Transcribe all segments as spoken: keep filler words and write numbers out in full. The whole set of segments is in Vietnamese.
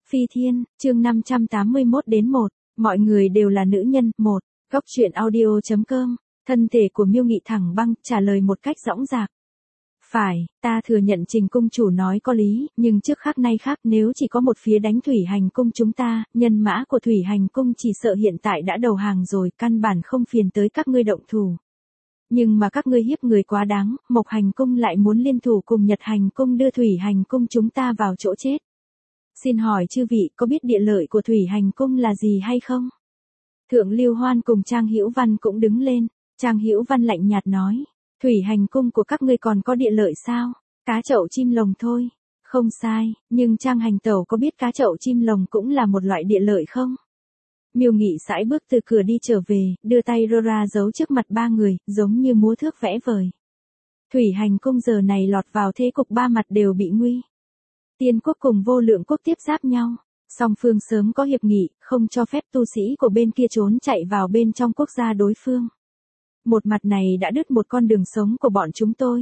Phi Thiên, chương năm trăm tám mươi mốt đến một, mọi người đều là nữ nhân, một, góc truyện audio.com, thân thể của Miêu Nghị thẳng băng, trả lời một cách dõng dạc. Phải, ta thừa nhận Trình cung chủ nói có lý, nhưng trước khác nay khác, nếu chỉ có một phía đánh Thủy Hành cung chúng ta, nhân mã của Thủy Hành cung chỉ sợ hiện tại đã đầu hàng rồi, căn bản không phiền tới các ngươi động thủ. Nhưng mà các ngươi hiếp người quá đáng, Mộc Hành cung lại muốn liên thủ cùng Nhật Hành cung đưa Thủy Hành cung chúng ta vào chỗ chết. Xin hỏi chư vị có biết địa lợi của Thủy Hành cung là gì hay không? Thượng Lưu Hoan cùng Trang Hữu Văn cũng đứng lên, Trang Hữu Văn lạnh nhạt nói, Thủy Hành cung của các ngươi còn có địa lợi sao? Cá chậu chim lồng thôi. Không sai, nhưng Trang Hành tẩu có biết cá chậu chim lồng cũng là một loại địa lợi không? Miêu Nghị sải bước từ cửa đi trở về, đưa tay rô ra giấu trước mặt ba người, giống như múa thước vẽ vời. Thủy Hành cung giờ này lọt vào thế cục ba mặt đều bị nguy. Tiên quốc cùng Vô Lượng quốc tiếp giáp nhau, song phương sớm có hiệp nghị, không cho phép tu sĩ của bên kia trốn chạy vào bên trong quốc gia đối phương. Một mặt này đã đứt một con đường sống của bọn chúng tôi.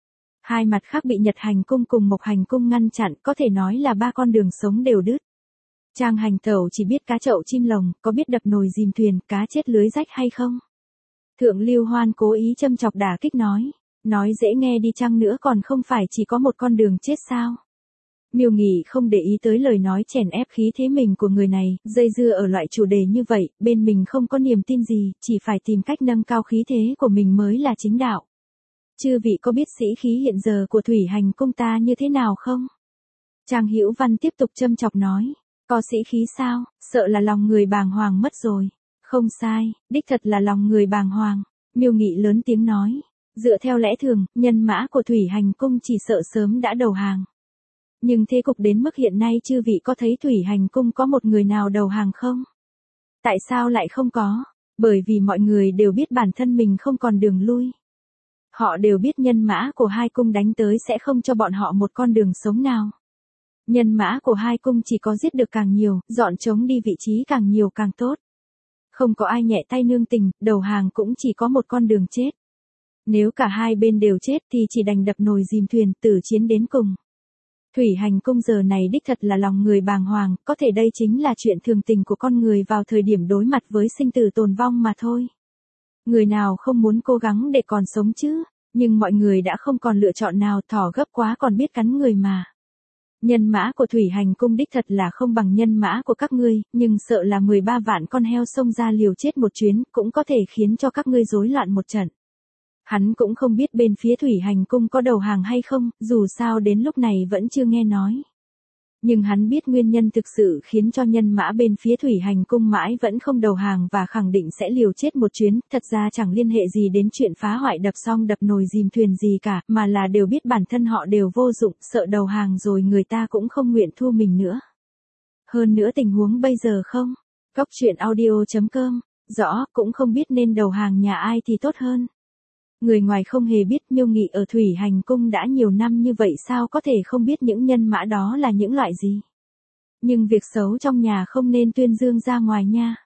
Hai mặt khác bị Nhật Hành cung cùng Mộc Hành cung ngăn chặn, có thể nói là ba con đường sống đều đứt. Trang Hành tẩu chỉ biết cá chậu chim lồng, có biết đập nồi dìm thuyền, cá chết lưới rách hay không? Thượng Lưu Hoan cố ý châm chọc đả kích nói, nói dễ nghe đi chăng nữa còn không phải chỉ có một con đường chết sao? Miêu Nghị không để ý tới lời nói chèn ép khí thế mình của người này, dây dưa ở loại chủ đề như vậy, bên mình không có niềm tin gì, chỉ phải tìm cách nâng cao khí thế của mình mới là chính đạo. Chư vị có biết sĩ khí hiện giờ của Thủy Hành cung ta như thế nào không? Trang Hữu Văn tiếp tục châm chọc nói, có sĩ khí sao, sợ là lòng người bàng hoàng mất rồi. Không sai, đích thật là lòng người bàng hoàng. Miêu Nghị lớn tiếng nói, dựa theo lẽ thường, nhân mã của Thủy Hành cung chỉ sợ sớm đã đầu hàng. Nhưng thế cục đến mức hiện nay chư vị có thấy Thủy Hành cung có một người nào đầu hàng không? Tại sao lại không có? Bởi vì mọi người đều biết bản thân mình không còn đường lui. Họ đều biết nhân mã của hai cung đánh tới sẽ không cho bọn họ một con đường sống nào. Nhân mã của hai cung chỉ có giết được càng nhiều, dọn trống đi vị trí càng nhiều càng tốt. Không có ai nhẹ tay nương tình, đầu hàng cũng chỉ có một con đường chết. Nếu cả hai bên đều chết thì chỉ đành đập nồi dìm thuyền, tử chiến đến cùng. Thủy Hành cung giờ này đích thật là lòng người bàng hoàng, có thể đây chính là chuyện thường tình của con người vào thời điểm đối mặt với sinh tử tồn vong mà thôi. Người nào không muốn cố gắng để còn sống chứ, nhưng mọi người đã không còn lựa chọn nào, thỏ gấp quá còn biết cắn người mà. Nhân mã của Thủy Hành cung đích thật là không bằng nhân mã của các ngươi, nhưng sợ là mười ba vạn con heo xông ra liều chết một chuyến, cũng có thể khiến cho các ngươi rối loạn một trận. Hắn cũng không biết bên phía Thủy Hành cung có đầu hàng hay không, dù sao đến lúc này vẫn chưa nghe nói. Nhưng hắn biết nguyên nhân thực sự khiến cho nhân mã bên phía Thủy Hành cung mãi vẫn không đầu hàng và khẳng định sẽ liều chết một chuyến, thật ra chẳng liên hệ gì đến chuyện phá hoại đập xong đập nồi dìm thuyền gì cả, mà là đều biết bản thân họ đều vô dụng, sợ đầu hàng rồi người ta cũng không nguyện thu mình nữa. Hơn nữa tình huống bây giờ không, góc truyện audio.com, rõ, cũng không biết nên đầu hàng nhà ai thì tốt hơn. Người ngoài không hề biết Miêu Nghị ở Thủy Hành cung đã nhiều năm như vậy sao có thể không biết những nhân mã đó là những loại gì. Nhưng việc xấu trong nhà không nên tuyên dương ra ngoài nha.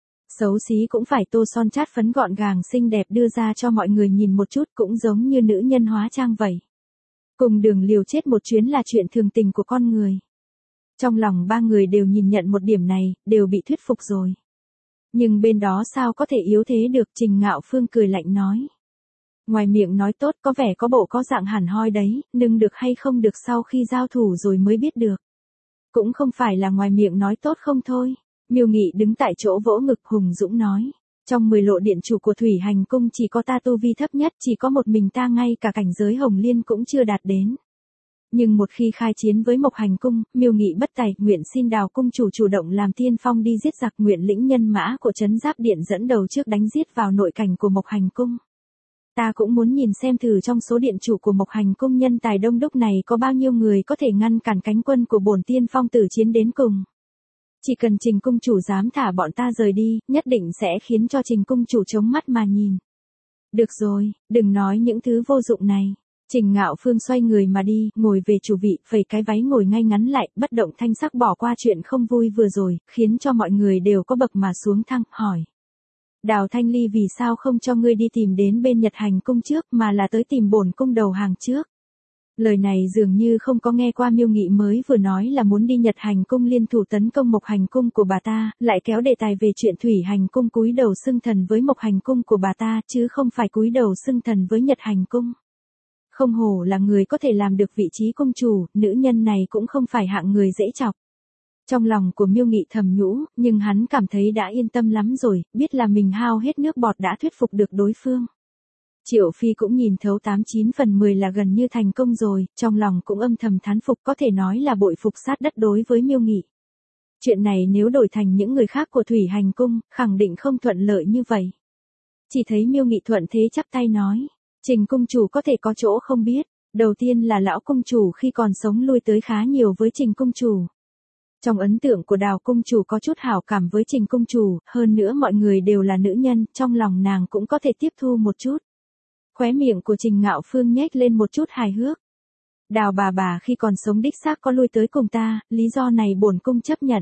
Xấu xí cũng phải tô son chát phấn gọn gàng xinh đẹp đưa ra cho mọi người nhìn một chút, cũng giống như nữ nhân hóa trang vậy. Cùng đường liều chết một chuyến là chuyện thường tình của con người. Trong lòng ba người đều nhìn nhận một điểm này, đều bị thuyết phục rồi. Nhưng bên đó sao có thể yếu thế được, Trình Ngạo Phương cười lạnh nói. Ngoài miệng nói tốt có vẻ có bộ có dạng hẳn hoi đấy, nhưng được hay không được sau khi giao thủ rồi mới biết được. Cũng không phải là ngoài miệng nói tốt không thôi. Miêu Nghị đứng tại chỗ vỗ ngực hùng dũng nói. Trong mười lộ điện chủ của Thủy Hành cung chỉ có ta tu vi thấp nhất, chỉ có một mình ta ngay cả cảnh giới Hồng Liên cũng chưa đạt đến. Nhưng một khi khai chiến với Mộc Hành cung, Miêu Nghị bất tài, nguyện xin Đào cung chủ chủ động làm tiên phong đi giết giặc, nguyện lĩnh nhân mã của trấn giáp điện dẫn đầu trước đánh giết vào nội cảnh của Mộc Hành cung. Ta cũng muốn nhìn xem thử trong số điện chủ của Mộc Hành cung nhân tài đông đúc này có bao nhiêu người có thể ngăn cản cánh quân của bổn tiên phong tử chiến đến cùng. Chỉ cần Trình cung chủ dám thả bọn ta rời đi, nhất định sẽ khiến cho Trình cung chủ chống mắt mà nhìn. Được rồi, đừng nói những thứ vô dụng này. Trình Ngạo Phương xoay người mà đi, ngồi về chủ vị, phẩy cái váy ngồi ngay ngắn lại, bất động thanh sắc bỏ qua chuyện không vui vừa rồi, khiến cho mọi người đều có bậc mà xuống thang, hỏi. Đào Thanh Ly vì sao không cho ngươi đi tìm đến bên Nhật Hành cung trước mà là tới tìm bổn cung đầu hàng trước? Lời này dường như không có nghe qua. Miêu Nghị mới vừa nói là muốn đi Nhật Hành cung liên thủ tấn công Mộc Hành cung của bà ta, lại kéo đề tài về chuyện Thủy Hành cung cúi đầu xưng thần với Mộc Hành cung của bà ta, chứ không phải cúi đầu xưng thần với Nhật Hành cung. Không hổ là người có thể làm được vị trí cung chủ, nữ nhân này cũng không phải hạng người dễ chọc. Trong lòng của Miêu Nghị thầm nhũ, nhưng hắn cảm thấy đã yên tâm lắm rồi, biết là mình hao hết nước bọt đã thuyết phục được đối phương. Triệu Phi cũng nhìn thấu tám chín phần mười là gần như thành công rồi, trong lòng cũng âm thầm thán phục, có thể nói là bội phục sát đất đối với Miêu Nghị. Chuyện này nếu đổi thành những người khác của Thủy Hành cung, khẳng định không thuận lợi như vậy. Chỉ thấy Miêu Nghị thuận thế chắp tay nói, Trình cung chủ có thể có chỗ không biết, đầu tiên là lão cung chủ khi còn sống lui tới khá nhiều với Trình cung chủ. Trong ấn tượng của Đào cung chủ có chút hảo cảm với Trình cung chủ, hơn nữa mọi người đều là nữ nhân, trong lòng nàng cũng có thể tiếp thu một chút. Khóe miệng của Trình Ngạo Phương nhếch lên một chút hài hước. Đào bà bà khi còn sống đích xác có lui tới cùng ta, lý do này bổn cung chấp nhận.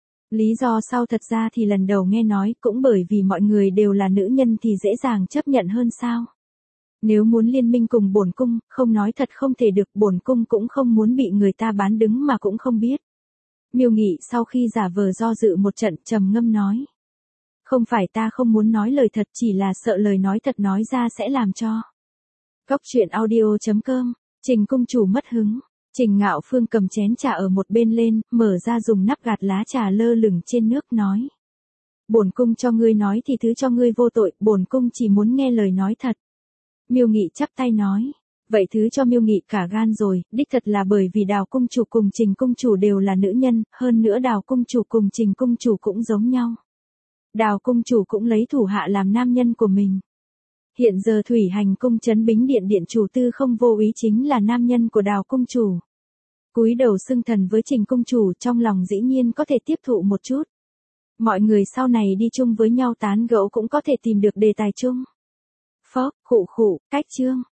Lý do sau thật ra thì lần đầu nghe nói, cũng bởi vì mọi người đều là nữ nhân thì dễ dàng chấp nhận hơn sao. Nếu muốn liên minh cùng bổn cung, không nói thật không thể được, bổn cung cũng không muốn bị người ta bán đứng mà cũng không biết. Miêu Nghị sau khi giả vờ do dự một trận trầm ngâm nói. Không phải ta không muốn nói lời thật, chỉ là sợ lời nói thật nói ra sẽ làm cho. Góc truyện audio chấm com, Trình cung chủ mất hứng. Trình Ngạo Phương cầm chén trà ở một bên lên, mở ra dùng nắp gạt lá trà lơ lửng trên nước nói. Bổn cung cho ngươi nói thì thứ cho ngươi vô tội, bổn cung chỉ muốn nghe lời nói thật. Miêu Nghị chắp tay nói. Vậy thứ cho Miêu Nghị cả gan rồi, đích thật là bởi vì Đào cung chủ cùng Trình cung chủ đều là nữ nhân, hơn nữa Đào cung chủ cùng Trình cung chủ cũng giống nhau. Đào cung chủ cũng lấy thủ hạ làm nam nhân của mình. Hiện giờ Thủy Hành cung Trấn Bính Điện điện chủ Tư Không Vô Úy chính là nam nhân của Đào cung chủ. Cúi đầu xưng thần với Trình cung chủ, trong lòng dĩ nhiên có thể tiếp thụ một chút. Mọi người sau này đi chung với nhau tán gẫu cũng có thể tìm được đề tài chung. Phó, khụ khụ, cách chương.